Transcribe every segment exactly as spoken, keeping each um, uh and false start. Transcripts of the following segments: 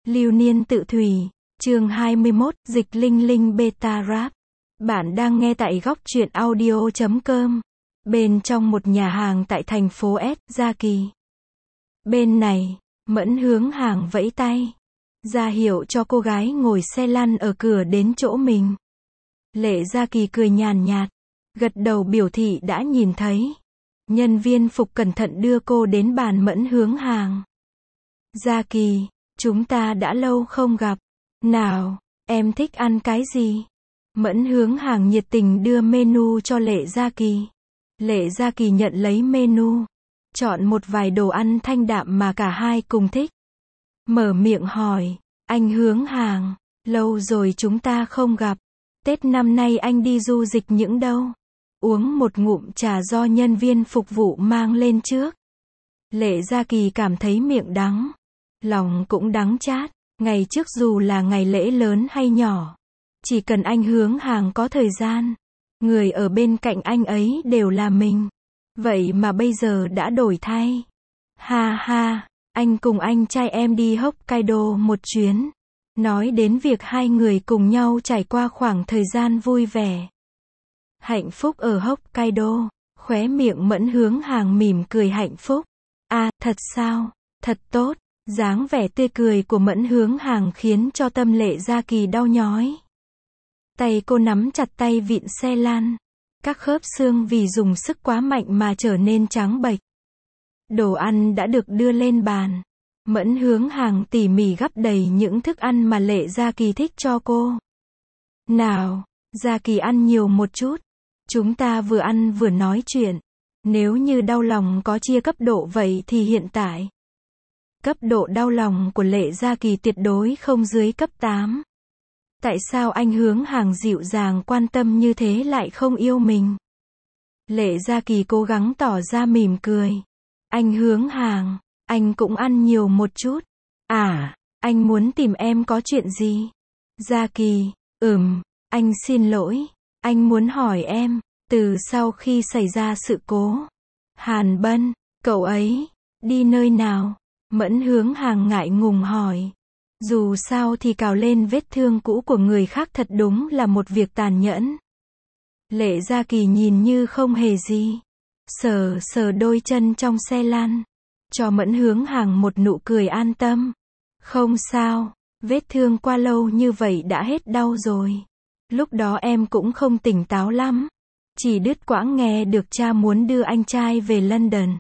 Lưu niên tự thủy, chương hai mươi mốt, dịch linh linh beta rap. Bạn đang nghe tại góc truyện audio chấm com. Bên trong một nhà hàng tại thành phố S, Gia Kỳ. Bên này, Mẫn hướng hàng vẫy tay, ra hiệu cho cô gái ngồi xe lăn ở cửa đến chỗ mình. Lệ Gia Kỳ cười nhàn nhạt, gật đầu biểu thị đã nhìn thấy. Nhân viên phục cẩn thận đưa cô đến bàn Mẫn hướng hàng. Gia Kỳ, chúng ta đã lâu không gặp. Nào, em thích ăn cái gì? Mẫn hướng hàng nhiệt tình đưa menu cho Lệ Gia Kỳ. Lệ Gia Kỳ nhận lấy menu, chọn một vài đồ ăn thanh đạm mà cả hai cùng thích. Mở miệng hỏi, anh hướng hàng, lâu rồi chúng ta không gặp. Tết năm nay anh đi du lịch những đâu? Uống một ngụm trà do nhân viên phục vụ mang lên trước. Lệ Gia Kỳ cảm thấy miệng đắng, lòng cũng đắng chát. Ngày trước dù là ngày lễ lớn hay nhỏ, chỉ cần anh hướng hàng có thời gian, người ở bên cạnh anh ấy đều là mình. Vậy mà bây giờ đã đổi thay. Ha ha, anh cùng anh trai em đi Hokkaido một chuyến. Nói đến việc hai người cùng nhau trải qua khoảng thời gian vui vẻ, hạnh phúc ở Hokkaido, khóe miệng Mẫn hướng hàng mỉm cười hạnh phúc. À, thật sao? Thật tốt. Dáng vẻ tươi cười của Mẫn hướng hàng khiến cho tâm Lệ Gia Kỳ đau nhói. Tay cô nắm chặt tay vịn xe lăn. Các khớp xương vì dùng sức quá mạnh mà trở nên trắng bệch. Đồ ăn đã được đưa lên bàn. Mẫn hướng hàng tỉ mỉ gắp đầy những thức ăn mà Lệ Gia Kỳ thích cho cô. Nào, Gia Kỳ ăn nhiều một chút. Chúng ta vừa ăn vừa nói chuyện. Nếu như đau lòng có chia cấp độ vậy thì hiện tại, cấp độ đau lòng của Lệ Gia Kỳ tuyệt đối không dưới cấp tám. Tại sao anh hướng hàng dịu dàng quan tâm như thế lại không yêu mình? Lệ Gia Kỳ cố gắng tỏ ra mỉm cười. Anh hướng hàng, anh cũng ăn nhiều một chút. À, anh muốn tìm em có chuyện gì? Gia Kỳ, ừm, anh xin lỗi. Anh muốn hỏi em, từ sau khi xảy ra sự cố, Hàn Bân, cậu ấy, đi nơi nào? Mẫn hướng hàng ngại ngùng hỏi. Dù sao thì cào lên vết thương cũ của người khác thật đúng là một việc tàn nhẫn. Lệ Gia Kỳ nhìn như không hề gì, sờ sờ đôi chân trong xe lăn, cho Mẫn hướng hàng một nụ cười an tâm. Không sao, vết thương qua lâu như vậy đã hết đau rồi. Lúc đó em cũng không tỉnh táo lắm, chỉ đứt quãng nghe được cha muốn đưa anh trai về London.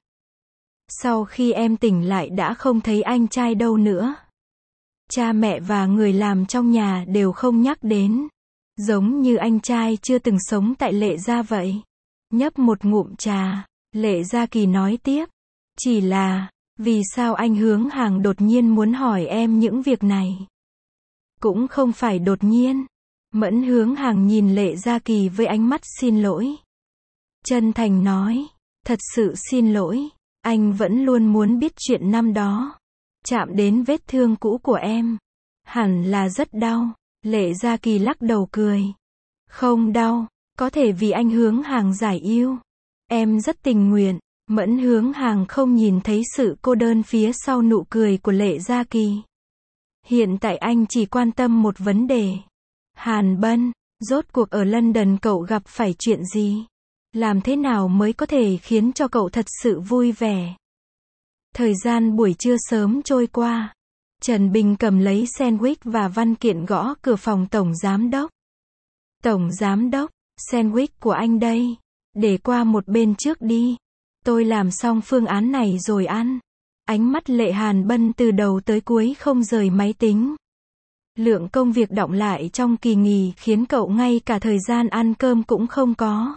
Sau khi em tỉnh lại đã không thấy anh trai đâu nữa. Cha mẹ và người làm trong nhà đều không nhắc đến. Giống như anh trai chưa từng sống tại Lệ Gia vậy. Nhấp một ngụm trà, Lệ Gia Kỳ nói tiếp. Chỉ là, vì sao anh hướng hàng đột nhiên muốn hỏi em những việc này? Cũng không phải đột nhiên. Mẫn hướng hàng nhìn Lệ Gia Kỳ với ánh mắt xin lỗi. Chân thành nói, thật sự xin lỗi. Anh vẫn luôn muốn biết chuyện năm đó. Chạm đến vết thương cũ của em. Hẳn là rất đau. Lệ Gia Kỳ lắc đầu cười. Không đau, có thể vì anh hướng hàng giải yêu. Em rất tình nguyện. Mẫn hướng hàng không nhìn thấy sự cô đơn phía sau nụ cười của Lệ Gia Kỳ. Hiện tại anh chỉ quan tâm một vấn đề. Hàn Bân, rốt cuộc ở London cậu gặp phải chuyện gì? Làm thế nào mới có thể khiến cho cậu thật sự vui vẻ? Thời gian buổi trưa sớm trôi qua. Trần Bình cầm lấy sandwich và văn kiện gõ cửa phòng tổng giám đốc. Tổng giám đốc, sandwich của anh đây. Để qua một bên trước đi. Tôi làm xong phương án này rồi ăn. Ánh mắt Lệ Hàn Bân từ đầu tới cuối không rời máy tính. Lượng công việc đọng lại trong kỳ nghỉ khiến cậu ngay cả thời gian ăn cơm cũng không có.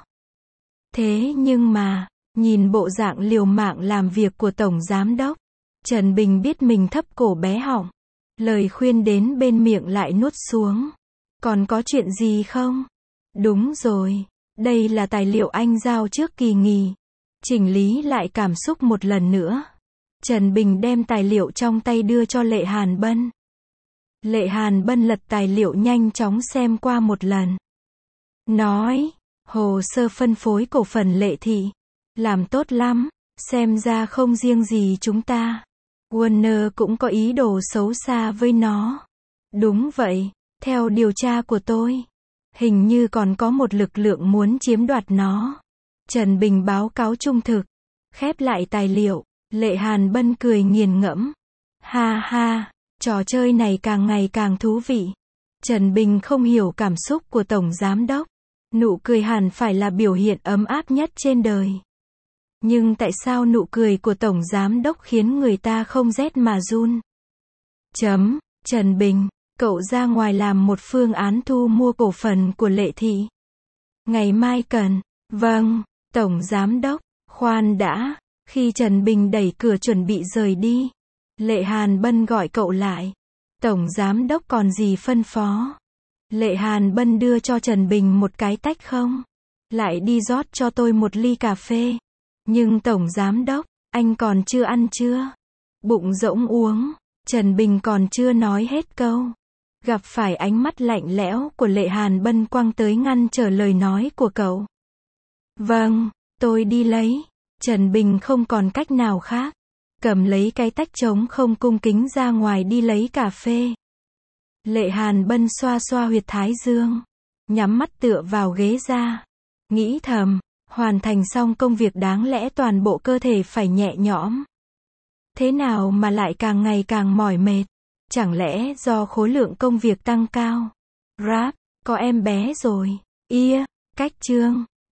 Thế nhưng mà, nhìn bộ dạng liều mạng làm việc của tổng giám đốc, Trần Bình biết mình thấp cổ bé họng. Lời khuyên đến bên miệng lại nuốt xuống. Còn có chuyện gì không? Đúng rồi, đây là tài liệu anh giao trước kỳ nghỉ. Chỉnh lý lại cảm xúc một lần nữa. Trần Bình đem tài liệu trong tay đưa cho Lệ Hàn Bân. Lệ Hàn Bân lật tài liệu nhanh chóng xem qua một lần. Nói, hồ sơ phân phối cổ phần Lệ thị. Làm tốt lắm, xem ra không riêng gì chúng ta. Warner cũng có ý đồ xấu xa với nó. Đúng vậy, theo điều tra của tôi, hình như còn có một lực lượng muốn chiếm đoạt nó. Trần Bình báo cáo trung thực. Khép lại tài liệu, Lệ Hàn Bân cười nghiền ngẫm. Ha ha, trò chơi này càng ngày càng thú vị. Trần Bình không hiểu cảm xúc của Tổng Giám Đốc. Nụ cười hẳn phải là biểu hiện ấm áp nhất trên đời. Nhưng tại sao nụ cười của Tổng Giám Đốc khiến người ta không rét mà run? Chấm, Trần Bình, cậu ra ngoài làm một phương án thu mua cổ phần của Lệ Thị. Ngày mai cần. Vâng, Tổng Giám Đốc, khoan đã. Khi Trần Bình đẩy cửa chuẩn bị rời đi, Lệ Hàn Bân gọi cậu lại. Tổng Giám Đốc còn gì phân phó? Lệ Hàn Bân đưa cho Trần Bình một cái tách không. Lại đi rót cho tôi một ly cà phê. Nhưng Tổng Giám Đốc, anh còn chưa ăn chưa? Bụng rỗng uống. Trần Bình còn chưa nói hết câu. Gặp phải ánh mắt lạnh lẽo của Lệ Hàn Bân quăng tới ngăn trở lời nói của cậu. Vâng, tôi đi lấy. Trần Bình không còn cách nào khác. Cầm lấy cái tách trống không cung kính ra ngoài đi lấy cà phê. Lệ Hàn Bân xoa xoa huyệt thái dương. Nhắm mắt tựa vào ghế ra. Nghĩ thầm, hoàn thành xong công việc đáng lẽ toàn bộ cơ thể phải nhẹ nhõm. Thế nào mà lại càng ngày càng mỏi mệt? Chẳng lẽ do khối lượng công việc tăng cao? Rap, có em bé rồi. Ia, cách chương.